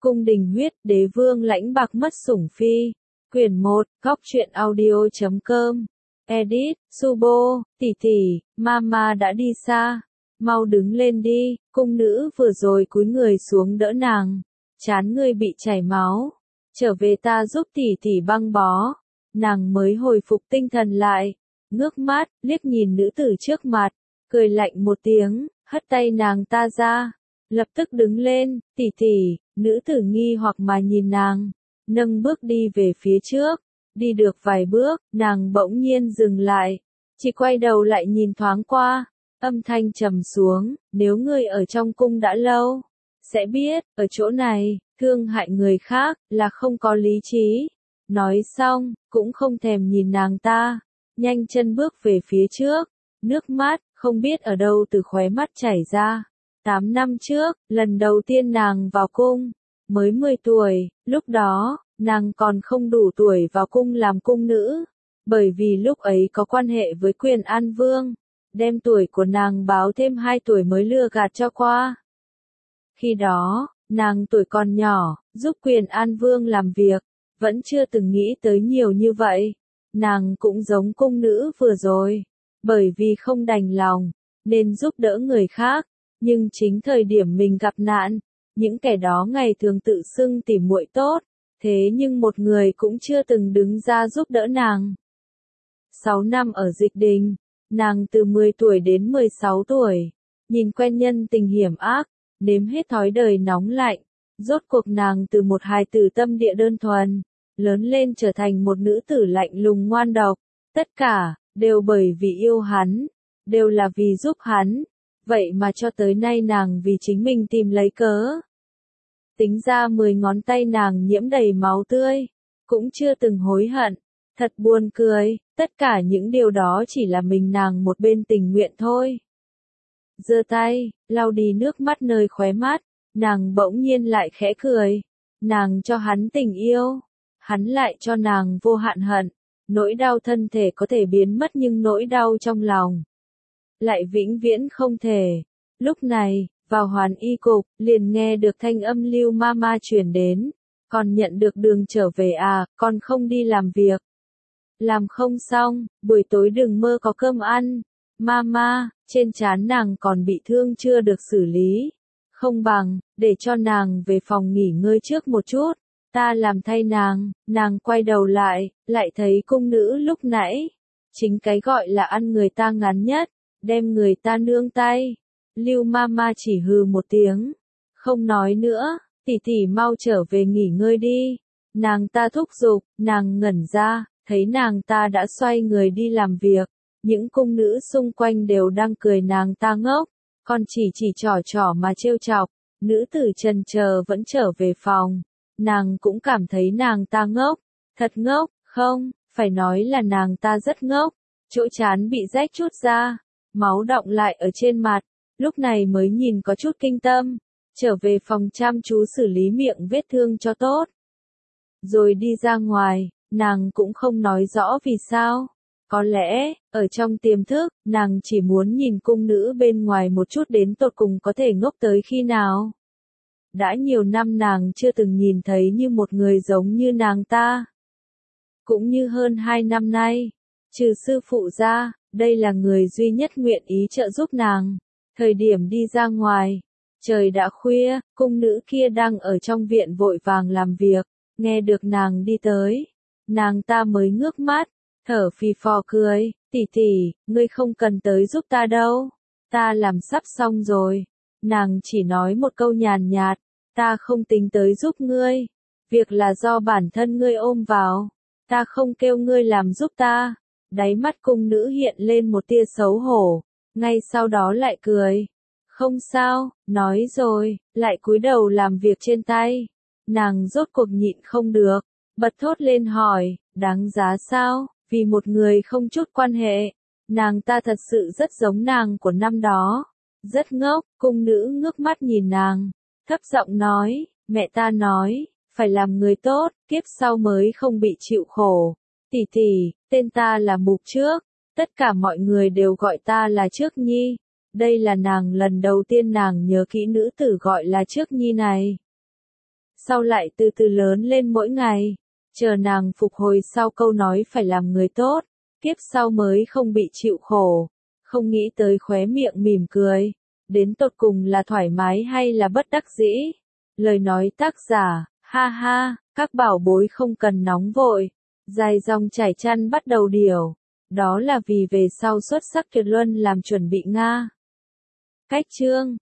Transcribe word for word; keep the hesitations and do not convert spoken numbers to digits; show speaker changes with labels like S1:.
S1: Cung đình huyết, đế vương lãnh bạc mất sủng phi. Quyển một, góc truyện audio chấm com. Edit, Subo, tỷ tỷ, mama đã đi xa. Mau đứng lên đi, cung nữ vừa rồi cúi người xuống đỡ nàng. Trán ngươi bị chảy máu. Trở về ta giúp tỷ tỷ băng bó. Nàng mới hồi phục tinh thần lại. Ngước mắt, liếc nhìn nữ tử trước mặt. Cười lạnh một tiếng, hất tay nàng ta ra. Lập tức đứng lên, tỷ tỷ, nữ tử nghi hoặc mà nhìn nàng. Nâng bước đi về phía trước. Đi được vài bước, nàng bỗng nhiên dừng lại. Chỉ quay đầu lại nhìn thoáng qua. Âm thanh trầm xuống, nếu ngươi ở trong cung đã lâu, sẽ biết, ở chỗ này, thương hại người khác, là không có lý trí. Nói xong, cũng không thèm nhìn nàng ta. Nhanh chân bước về phía trước. Nước mắt, không biết ở đâu từ khóe mắt chảy ra. Tám năm trước, lần đầu tiên nàng vào cung, mới mười tuổi, lúc đó, nàng còn không đủ tuổi vào cung làm cung nữ, bởi vì lúc ấy có quan hệ với Quyền An Vương, đem tuổi của nàng báo thêm hai tuổi mới lừa gạt cho qua. Khi đó, nàng tuổi còn nhỏ, giúp Quyền An Vương làm việc, vẫn chưa từng nghĩ tới nhiều như vậy. Nàng cũng giống cung nữ vừa rồi, bởi vì không đành lòng, nên giúp đỡ người khác. Nhưng chính thời điểm mình gặp nạn, những kẻ đó ngày thường tự xưng tỉ muội tốt, thế nhưng một người cũng chưa từng đứng ra giúp đỡ nàng. Sáu năm ở Dịch Đình, nàng từ mười tuổi đến mười sáu tuổi, nhìn quen nhân tình hiểm ác, nếm hết thói đời nóng lạnh, rốt cuộc nàng từ một hài tử tâm địa đơn thuần, lớn lên trở thành một nữ tử lạnh lùng ngoan độc, tất cả, đều bởi vì yêu hắn, đều là vì giúp hắn. Vậy mà cho tới nay nàng vì chính mình tìm lấy cớ. Tính ra mười ngón tay nàng nhiễm đầy máu tươi, cũng chưa từng hối hận. Thật buồn cười, tất cả những điều đó chỉ là mình nàng một bên tình nguyện thôi. Giơ tay, lau đi nước mắt nơi khóe mắt, nàng bỗng nhiên lại khẽ cười. Nàng cho hắn tình yêu, hắn lại cho nàng vô hạn hận. Nỗi đau thân thể có thể biến mất nhưng nỗi đau trong lòng lại vĩnh viễn không thể. Lúc này, vào Hoàn Y cục, liền nghe được thanh âm Lưu Mama truyền đến. Còn nhận được đường trở về à, con không đi làm việc. Làm không xong, buổi tối đừng mơ có cơm ăn. Mama, trên trán nàng còn bị thương chưa được xử lý. Không bằng, để cho nàng về phòng nghỉ ngơi trước một chút. Ta làm thay nàng. Nàng quay đầu lại, lại thấy cung nữ lúc nãy. Chính cái gọi là ăn người ta ngắn nhất. Đem người ta nương tay. Lưu Mama chỉ hừ một tiếng. Không nói nữa, tỷ tỷ mau trở về nghỉ ngơi đi. Nàng ta thúc giục, nàng ngẩn ra, thấy nàng ta đã xoay người đi làm việc. Những cung nữ xung quanh đều đang cười nàng ta ngốc. Còn chỉ chỉ trò trò mà trêu chọc. Nữ tử chần chờ vẫn trở về phòng. Nàng cũng cảm thấy nàng ta ngốc. Thật ngốc, không, phải nói là nàng ta rất ngốc. Chỗ trán bị rách chút ra. Máu đọng lại ở trên mặt, lúc này mới nhìn có chút kinh tâm, trở về phòng chăm chú xử lý miệng vết thương cho tốt. Rồi đi ra ngoài, nàng cũng không nói rõ vì sao. Có lẽ, ở trong tiềm thức, nàng chỉ muốn nhìn cung nữ bên ngoài một chút đến tột cùng có thể ngốc tới khi nào. Đã nhiều năm nàng chưa từng nhìn thấy như một người giống như nàng ta. Cũng như hơn hai năm nay, trừ sư phụ ra. Đây là người duy nhất nguyện ý trợ giúp nàng. Thời điểm đi ra ngoài, trời đã khuya, cung nữ kia đang ở trong viện vội vàng làm việc, nghe được nàng đi tới. Nàng ta mới ngước mắt, thở phì phò cười, tỷ tỷ, ngươi không cần tới giúp ta đâu. Ta làm sắp xong rồi. Nàng chỉ nói một câu nhàn nhạt, ta không tính tới giúp ngươi. Việc là do bản thân ngươi ôm vào. Ta không kêu ngươi làm giúp ta. Đáy mắt cung nữ hiện lên một tia xấu hổ, ngay sau đó lại cười. Không sao, nói rồi, lại cúi đầu làm việc trên tay. Nàng rốt cuộc nhịn không được, bật thốt lên hỏi, đáng giá sao, vì một người không chút quan hệ. Nàng ta thật sự rất giống nàng của năm đó. Rất ngốc, cung nữ ngước mắt nhìn nàng, thấp giọng nói, mẹ ta nói, phải làm người tốt, kiếp sau mới không bị chịu khổ. Tỷ tỷ, tên ta là Mục Trước, tất cả mọi người đều gọi ta là Trước Nhi. Đây là nàng lần đầu tiên nàng nhớ kỹ nữ tử gọi là Trước Nhi này. sau lại từ từ lớn lên mỗi ngày. Chờ nàng phục hồi sau câu nói phải làm người tốt, kiếp sau mới không bị chịu khổ. Không nghĩ tới khóe miệng mỉm cười, đến tột cùng là thoải mái hay là bất đắc dĩ. Lời nói tác giả, ha ha, các bảo bối không cần nóng vội. Dài dòng trải chăn bắt đầu điều. Đó là vì về sau xuất sắc tuyệt luân làm chuẩn bị Nga. Cách chương